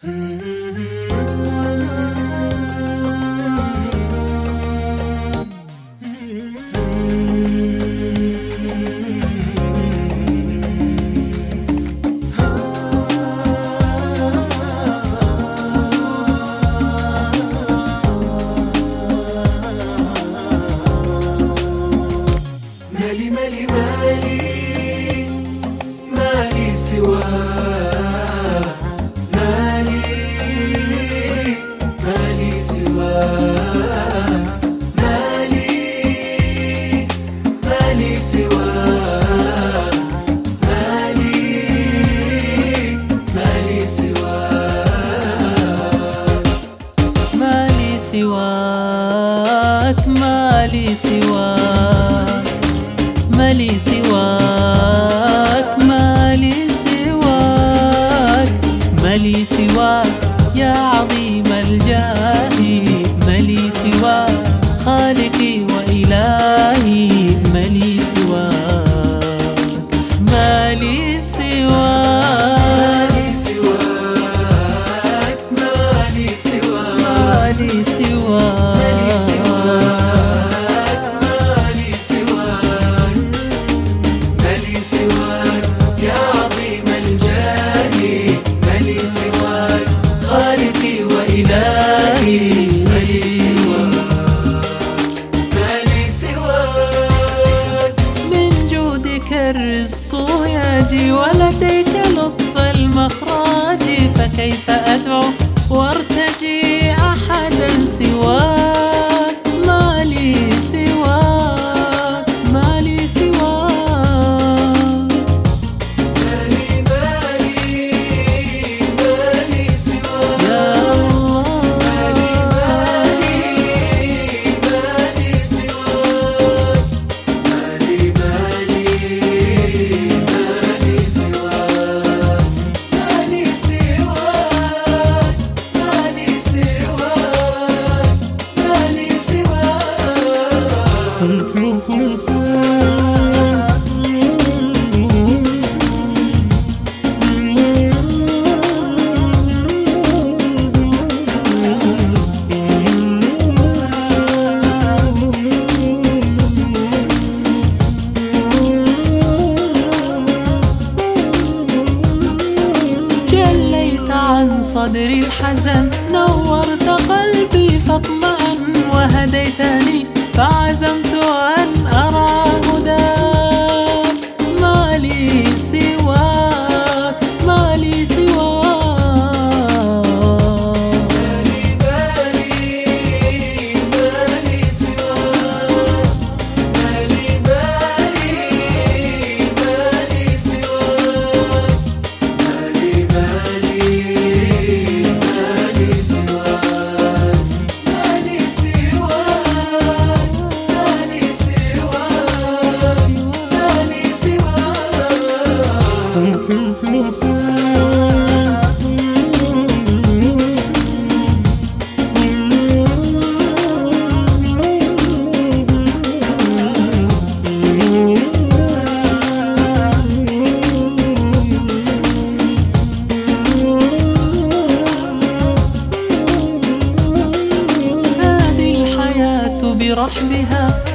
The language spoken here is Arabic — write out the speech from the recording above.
مالي مالي مالي مالي سواك، مالي مالي سواك، مالي مالي سواك، مالي مالي سواك، مالي سواك، مالي سواك، مالي سواك، مالي سواك، مالي سواك يا عظيم الجاه، مالي سواك خالقي وإلهي، مالي سواك، مالي سواك، مالي سواك، مالي سواك، مالي سواك، مالي سواك يا عظيم الجاه، مالي سواك خالقي وإلهي، مالي سواك، مالي سواك. من جودك الرزق يجي ولديك لطف المخراج، فكيف أدعو وارتجي أحدا سواك، مالي سواك، مالي سواك، مالي مالي مالي سواك، يا الله، مالي مالي سواك، مالي مالي مالي سواك، مالي سواك، مالي سواك، مالي جليت عن صدري الحزن، نورت قلبي فاطمأن، وهديتني فعزمت أن أرى هداك، مالي سواك، مالي سواك، مالي مالي سواك، مالي مالي سواك، مالي مالي سواك، مالي سواك، مالي سواك، مالي سواك. هذه الحياة برحمها